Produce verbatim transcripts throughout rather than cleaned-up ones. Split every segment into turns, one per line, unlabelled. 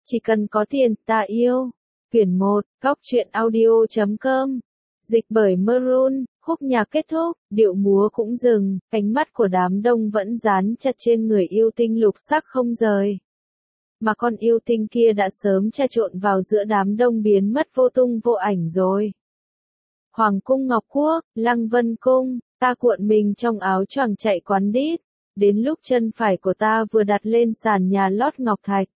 Chỉ cần có tiền, ta yêu. Quyển một, góc truyện audio chấm com. Dịch bởi Maroon, khúc nhạc kết thúc, điệu múa cũng dừng, ánh mắt của đám đông vẫn dán chặt trên người yêu tinh lục sắc không rời. Mà con yêu tinh kia đã sớm tra trộn vào giữa đám đông biến mất vô tung vô ảnh rồi. Hoàng cung Ngọc Quốc, Lăng Vân Cung, ta cuộn mình trong áo choàng chạy quán đít, đến lúc chân phải của ta vừa đặt lên sàn nhà lót ngọc thạch.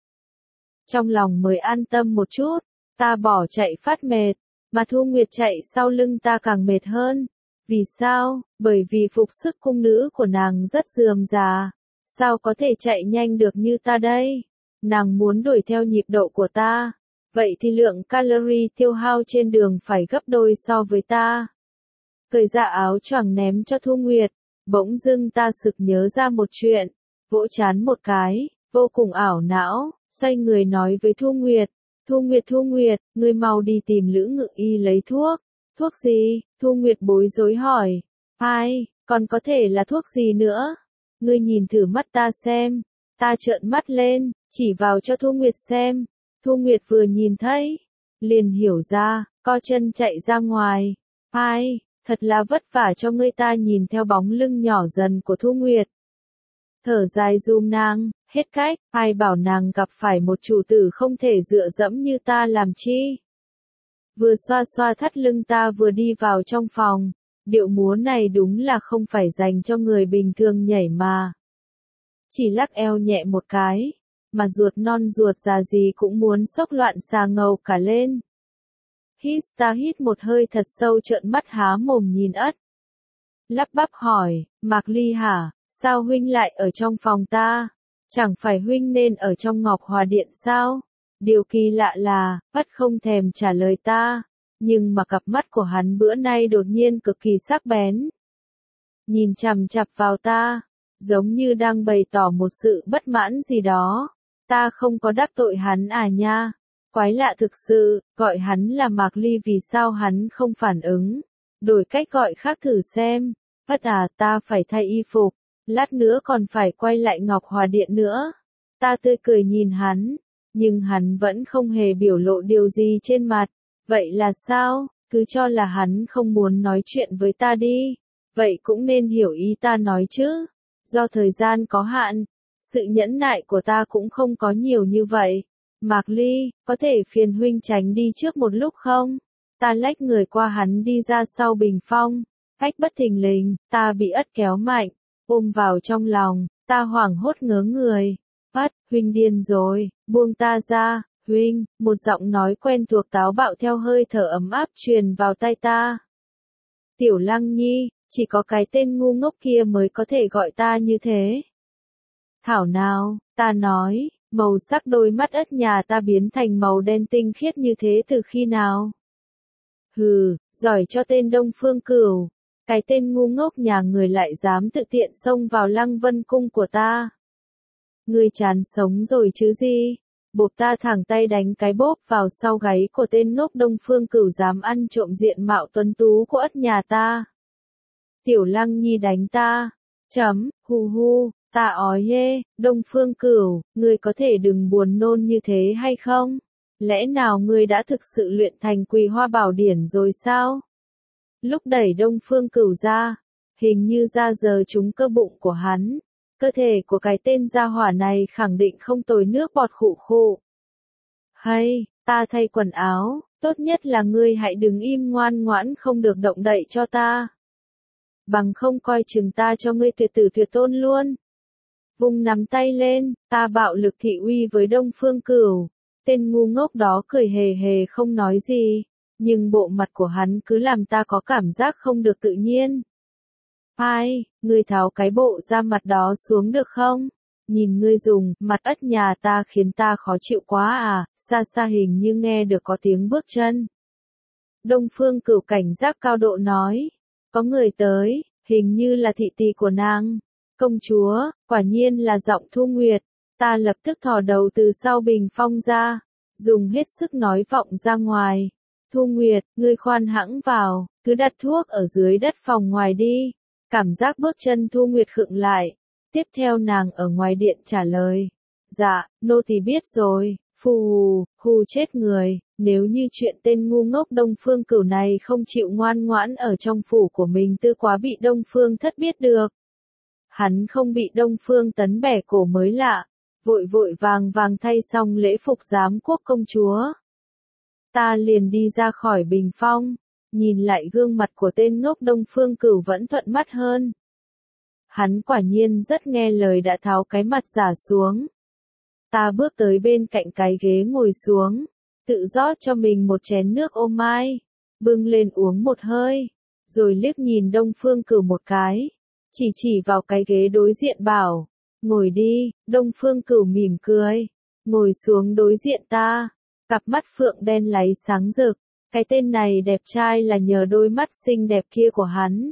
Trong lòng mới an tâm một chút, ta bỏ chạy phát mệt, mà Thu Nguyệt chạy sau lưng ta càng mệt hơn. Vì sao? Bởi vì phục sức cung nữ của nàng rất rườm rà, sao có thể chạy nhanh được như ta đây? Nàng muốn đuổi theo nhịp độ của ta, vậy thì lượng calorie tiêu hao trên đường phải gấp đôi so với ta. Cởi ra áo choàng ném cho Thu Nguyệt, bỗng dưng ta sực nhớ ra một chuyện, vỗ chán một cái, vô cùng ảo não, xoay người nói với Thu Nguyệt, Thu Nguyệt Thu Nguyệt, ngươi mau đi tìm Lữ Ngự Y lấy thuốc. Thuốc gì? Thu Nguyệt bối rối hỏi. Ai, còn có thể là thuốc gì nữa? Ngươi nhìn thử mắt ta xem. Ta trợn mắt lên, chỉ vào cho Thu Nguyệt xem. Thu Nguyệt vừa nhìn thấy, liền hiểu ra, co chân chạy ra ngoài. Ai, thật là vất vả cho ngươi, ta nhìn theo bóng lưng nhỏ dần của Thu Nguyệt. Thở dài dùm nàng, hết cách, ai bảo nàng gặp phải một chủ tử không thể dựa dẫm như ta làm chi. Vừa xoa xoa thắt lưng ta vừa đi vào trong phòng, điệu múa này đúng là không phải dành cho người bình thường nhảy mà. Chỉ lắc eo nhẹ một cái, mà ruột non ruột già gì cũng muốn sốc loạn xà ngầu cả lên. Hít ta hít một hơi thật sâu, trợn mắt há mồm nhìn ất. Lắp bắp hỏi, Mạc Ly hả, sao huynh lại ở trong phòng ta? Chẳng phải huynh nên ở trong Ngọc Hòa Điện sao? Điều kỳ lạ là, ất không thèm trả lời ta, nhưng mà cặp mắt của hắn bữa nay đột nhiên cực kỳ sắc bén. Nhìn chằm chằm vào ta, giống như đang bày tỏ một sự bất mãn gì đó. Ta không có đắc tội hắn à nha? Quái lạ thực sự, gọi hắn là Mạc Ly vì sao hắn không phản ứng? Đổi cách gọi khác thử xem. Ất à, ta phải thay y phục, lát nữa còn phải quay lại Ngọc Hòa Điện nữa. Ta tươi cười nhìn hắn, nhưng hắn vẫn không hề biểu lộ điều gì trên mặt. Vậy là sao? Cứ cho là hắn không muốn nói chuyện với ta đi. Vậy cũng nên hiểu ý ta nói chứ. Do thời gian có hạn, sự nhẫn nại của ta cũng không có nhiều như vậy. Mạc Ly, có thể phiền huynh tránh đi trước một lúc không? Ta lách người qua hắn đi ra sau bình phong. Ách bất thình lình, ta bị ất kéo mạnh, ôm vào trong lòng, ta hoảng hốt ngớ người. Ất, huynh điên rồi, buông ta ra, huynh, một giọng nói quen thuộc táo bạo theo hơi thở ấm áp truyền vào tai ta. Tiểu Lăng Nhi, chỉ có cái tên ngu ngốc kia mới có thể gọi ta như thế. Thảo nào, ta nói, màu sắc đôi mắt ất nhà ta biến thành màu đen tinh khiết như thế từ khi nào? Hừ, giỏi cho tên Đông Phương Cửu. Cái tên ngu ngốc nhà người lại dám tự tiện xông vào Lăng Vân Cung của ta. Ngươi chán sống rồi chứ gì? Bộp ta thẳng tay đánh cái bốp vào sau gáy của tên ngốc Đông Phương Cửu dám ăn trộm diện mạo tuấn tú của ất nhà ta. Tiểu Lăng Nhi đánh ta. Chấm, hu hu, ta ói hê, Đông Phương Cửu, ngươi có thể đừng buồn nôn như thế hay không? Lẽ nào ngươi đã thực sự luyện thành Quỳ Hoa Bảo Điển rồi sao? Lúc đẩy Đông Phương Cửu ra, hình như ra giờ trúng cơ bụng của hắn. Cơ thể của cái tên gia hỏa này khẳng định không tồi nước bọt khụ khụ. Hay, ta thay quần áo, tốt nhất là ngươi hãy đứng im ngoan ngoãn không được động đậy cho ta. Bằng không coi chừng ta cho ngươi tuyệt tử tuyệt tôn luôn. Vùng nắm tay lên, ta bạo lực thị uy với Đông Phương Cửu. Tên ngu ngốc đó cười hề hề không nói gì. Nhưng bộ mặt của hắn cứ làm ta có cảm giác không được tự nhiên. Ai, ngươi tháo cái bộ da mặt đó xuống được không? Nhìn ngươi dùng mặt ất nhà ta khiến ta khó chịu quá à, xa xa hình như nghe được có tiếng bước chân. Đông Phương Cửu cảnh giác cao độ nói, có người tới, hình như là thị tỳ của nàng. Công chúa, quả nhiên là giọng Thu Nguyệt, ta lập tức thò đầu từ sau bình phong ra, dùng hết sức nói vọng ra ngoài. Thu Nguyệt, ngươi khoan hãng vào, cứ đặt thuốc ở dưới đất phòng ngoài đi. Cảm giác bước chân Thu Nguyệt khựng lại. Tiếp theo nàng ở ngoài điện trả lời. Dạ, nô tỳ biết rồi, Phù hù, hù chết người, nếu như chuyện tên ngu ngốc Đông Phương Cửu này không chịu ngoan ngoãn ở trong phủ của mình tư quá bị Đông Phương Thất biết được. Hắn không bị Đông Phương Tấn bẻ cổ mới lạ, vội vội vàng vàng thay xong lễ phục giám quốc công chúa. Ta liền đi ra khỏi bình phong, nhìn lại gương mặt của tên ngốc Đông Phương Cửu vẫn thuận mắt hơn. Hắn quả nhiên rất nghe lời đã tháo cái mặt giả xuống. Ta bước tới bên cạnh cái ghế ngồi xuống, tự rót cho mình một chén nước ô mai, bưng lên uống một hơi, rồi liếc nhìn Đông Phương Cửu một cái, chỉ chỉ vào cái ghế đối diện bảo, ngồi đi. Đông Phương Cửu mỉm cười, ngồi xuống đối diện ta, cặp mắt phượng đen láy sáng rực, cái tên này đẹp trai là nhờ đôi mắt xinh đẹp kia của hắn.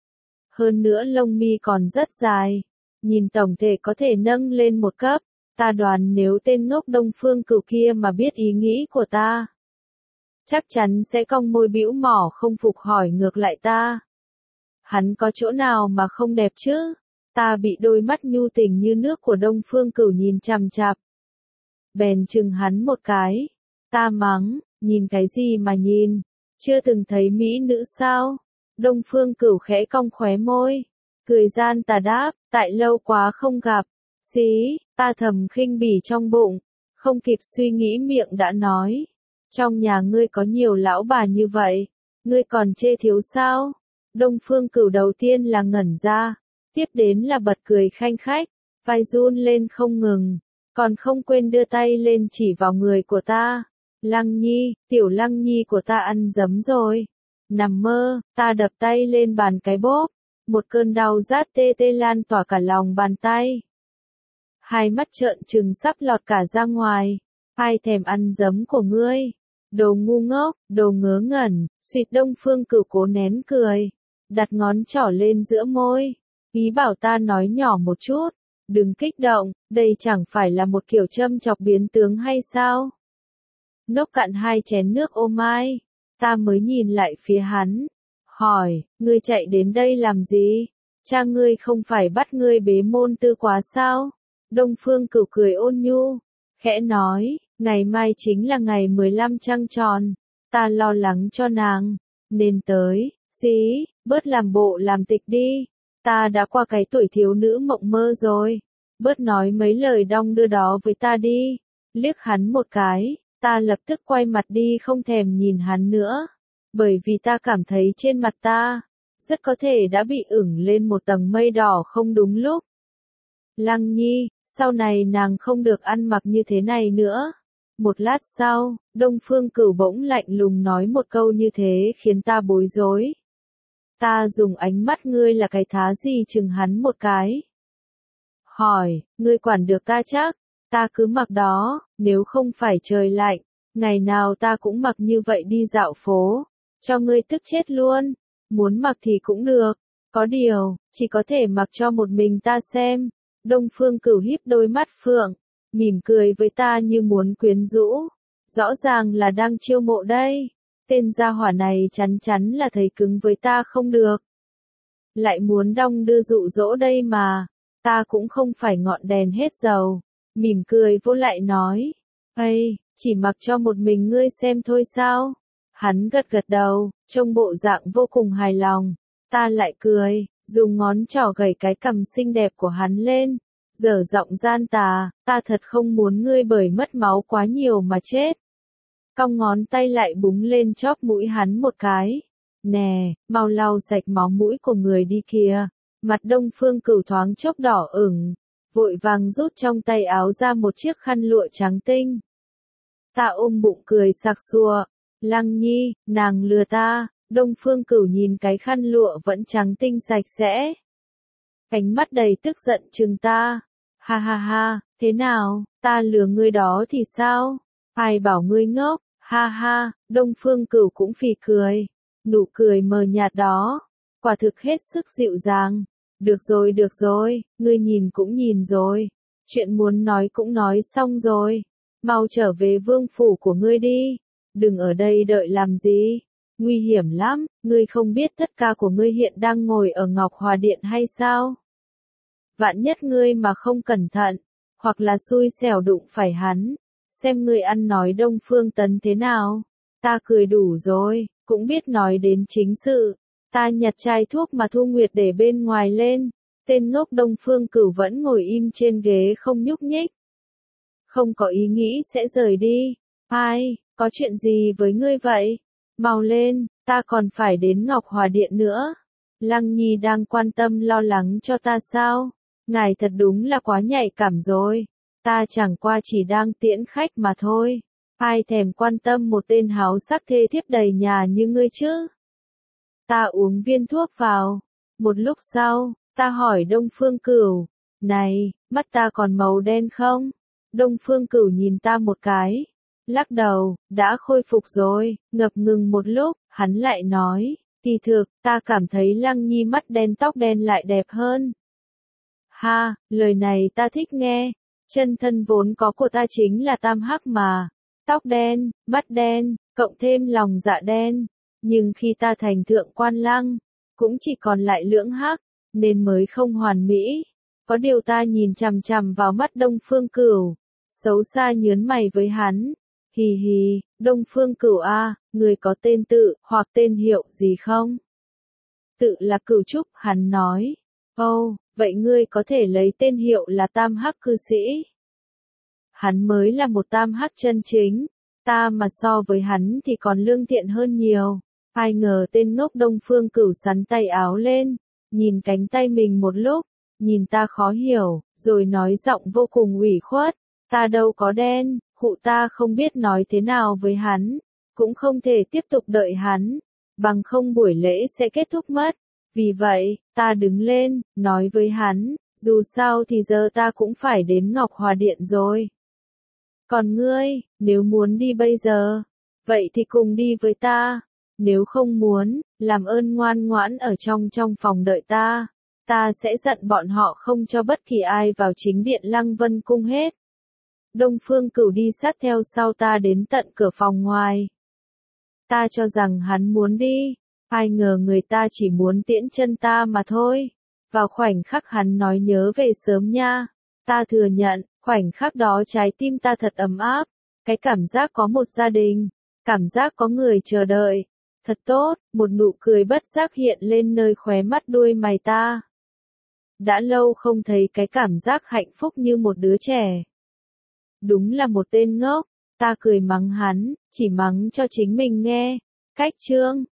Hơn nữa lông mi còn rất dài, nhìn tổng thể có thể nâng lên một cấp. Ta đoán nếu tên ngốc Đông Phương Cửu kia mà biết ý nghĩ của ta, chắc chắn sẽ cong môi bĩu mỏ không phục hỏi ngược lại ta. Hắn có chỗ nào mà không đẹp chứ? Ta bị đôi mắt nhu tình như nước của Đông Phương Cửu nhìn chằm chằm. Bèn chừng hắn một cái. Ta mắng, nhìn cái gì mà nhìn? Chưa từng thấy mỹ nữ sao? Đông Phương Cửu khẽ cong khóe môi, cười gian tà đáp, tại lâu quá không gặp. Xí, ta thầm khinh bỉ trong bụng, không kịp suy nghĩ miệng đã nói. Trong nhà ngươi có nhiều lão bà như vậy, ngươi còn chê thiếu sao? Đông Phương Cửu đầu tiên là ngẩn ra, tiếp đến là bật cười khanh khách, vai run lên không ngừng, còn không quên đưa tay lên chỉ vào người của ta. Lăng Nhi, tiểu Lăng Nhi của ta ăn dấm rồi. Nằm mơ, ta đập tay lên bàn cái bốp, một cơn đau rát tê tê lan tỏa cả lòng bàn tay. Hai mắt trợn trừng sắp lọt cả ra ngoài, ai thèm ăn dấm của ngươi? Đồ ngu ngốc, đồ ngớ ngẩn. Suýt. Đông Phương Cửu cố nén cười, đặt ngón trỏ lên giữa môi, ý bảo ta nói nhỏ một chút, đừng kích động, đây chẳng phải là một kiểu châm chọc biến tướng hay sao? Nốc cạn hai chén nước ô mai, ta mới nhìn lại phía hắn, hỏi, ngươi chạy đến đây làm gì? Cha ngươi không phải bắt ngươi bế môn tư quá sao? Đông Phương Cửu cười ôn nhu, khẽ nói, ngày mai chính là ngày mười lăm trăng tròn, ta lo lắng cho nàng, nên tới. Xí, bớt làm bộ làm tịch đi, ta đã qua cái tuổi thiếu nữ mộng mơ rồi, bớt nói mấy lời đong đưa đó với ta đi. Liếc hắn một cái, ta lập tức quay mặt đi không thèm nhìn hắn nữa, bởi vì ta cảm thấy trên mặt ta, rất có thể đã bị ửng lên một tầng mây đỏ không đúng lúc. Lăng Nhi, sau này nàng không được ăn mặc như thế này nữa. Một lát sau, Đông Phương Cửu bỗng lạnh lùng nói một câu như thế khiến ta bối rối. Ta dùng ánh mắt ngươi là cái thá gì chừng hắn một cái. Hỏi, ngươi quản được ta chắc? Ta cứ mặc đó, nếu không phải trời lạnh, ngày nào ta cũng mặc như vậy đi dạo phố, cho ngươi tức chết luôn. Muốn mặc thì cũng được, có điều, chỉ có thể mặc cho một mình ta xem. Đông Phương Cửu híp đôi mắt phượng, mỉm cười với ta như muốn quyến rũ, rõ ràng là đang chiêu mộ đây. Tên gia hỏa này chắn chắn là thấy cứng với ta không được. Lại muốn đong đưa dụ dỗ đây mà, ta cũng không phải ngọn đèn hết dầu. Mỉm cười vô lại nói, ây, chỉ mặc cho một mình ngươi xem thôi sao? Hắn gật gật đầu, trông bộ dạng vô cùng hài lòng. Ta lại cười, dùng ngón trỏ gẩy cái cằm xinh đẹp của hắn lên, dở giọng gian tà, ta thật không muốn ngươi bởi mất máu quá nhiều mà chết. Cong ngón tay lại búng lên chóp mũi hắn một cái. Nè, mau lau sạch máu mũi của người đi kìa. Mặt Đông Phương Cửu thoáng chốc đỏ ửng, vội vàng rút trong tay áo ra một chiếc khăn lụa trắng tinh. Ta ôm bụng cười sặc sụa, Lăng Nhi, nàng lừa ta. Đông Phương Cửu nhìn cái khăn lụa vẫn trắng tinh sạch sẽ, ánh mắt đầy tức giận trừng ta. Ha ha ha, thế nào, ta lừa ngươi đó thì sao? Ai bảo ngươi ngốc? Ha ha, Đông Phương Cửu cũng phì cười, nụ cười mờ nhạt đó, quả thực hết sức dịu dàng. Được rồi được rồi, ngươi nhìn cũng nhìn rồi, chuyện muốn nói cũng nói xong rồi, mau trở về vương phủ của ngươi đi, đừng ở đây đợi làm gì. Nguy hiểm lắm, ngươi không biết tất cả của ngươi hiện đang ngồi ở Ngọc Hòa Điện hay sao? Vạn nhất ngươi mà không cẩn thận, hoặc là xui xẻo đụng phải hắn, xem ngươi ăn nói Đông Phương Tấn thế nào. Ta cười đủ rồi, cũng biết nói đến chính sự. Ta nhặt chai thuốc mà Thu Nguyệt để bên ngoài lên. Tên ngốc Đông Phương Cửu vẫn ngồi im trên ghế không nhúc nhích. Không có ý nghĩ sẽ rời đi. Ai, có chuyện gì với ngươi vậy? Mau lên, ta còn phải đến Ngọc Hòa Điện nữa. Lăng Nhi đang quan tâm lo lắng cho ta sao? Ngài thật đúng là quá nhạy cảm rồi. Ta chẳng qua chỉ đang tiễn khách mà thôi. Ai thèm quan tâm một tên háo sắc thê thiếp đầy nhà như ngươi chứ? Ta uống viên thuốc vào. Một lúc sau, ta hỏi Đông Phương Cửu. Này, mắt ta còn màu đen không? Đông Phương Cửu nhìn ta một cái. Lắc đầu, đã khôi phục rồi. Ngập ngừng một lúc, hắn lại nói. Kỳ thực, ta cảm thấy Lăng Nhi mắt đen tóc đen lại đẹp hơn. Ha, lời này ta thích nghe. Chân thân vốn có của ta chính là tam hắc mà. Tóc đen, mắt đen, cộng thêm lòng dạ đen. Nhưng khi ta thành thượng quan lăng, cũng chỉ còn lại lưỡng hắc, nên mới không hoàn mỹ. Có điều ta nhìn chằm chằm vào mắt Đông Phương Cửu, xấu xa nhớn mày với hắn. Hì hì, Đông Phương Cửu a, người có tên tự, hoặc tên hiệu gì không? Tự là Cửu Trúc, hắn nói. Ồ, oh, vậy ngươi có thể lấy tên hiệu là Tam Hắc cư sĩ. Hắn mới là một Tam Hắc chân chính, ta mà so với hắn thì còn lương thiện hơn nhiều. Ai ngờ tên ngốc Đông Phương Cửu sắn tay áo lên, nhìn cánh tay mình một lúc, nhìn ta khó hiểu, rồi nói giọng vô cùng ủy khuất. Ta đâu có đen, cụ ta không biết nói thế nào với hắn, cũng không thể tiếp tục đợi hắn, bằng không buổi lễ sẽ kết thúc mất. Vì vậy, ta đứng lên, nói với hắn, dù sao thì giờ ta cũng phải đến Ngọc Hòa Điện rồi. Còn ngươi, nếu muốn đi bây giờ, vậy thì cùng đi với ta. Nếu không muốn, làm ơn ngoan ngoãn ở trong trong phòng đợi ta. Ta sẽ dặn bọn họ không cho bất kỳ ai vào chính điện Lăng Vân Cung hết. Đông Phương Cửu đi sát theo sau ta đến tận cửa phòng ngoài. Ta cho rằng hắn muốn đi, ai ngờ người ta chỉ muốn tiễn chân ta mà thôi. Vào khoảnh khắc hắn nói nhớ về sớm nha. Ta thừa nhận, khoảnh khắc đó trái tim ta thật ấm áp. Cái cảm giác có một gia đình, cảm giác có người chờ đợi. Thật tốt, một nụ cười bất giác hiện lên nơi khóe mắt đuôi mày ta. Đã lâu không thấy cái cảm giác hạnh phúc như một đứa trẻ. Đúng là một tên ngốc, ta cười mắng hắn, chỉ mắng cho chính mình nghe. Cách chương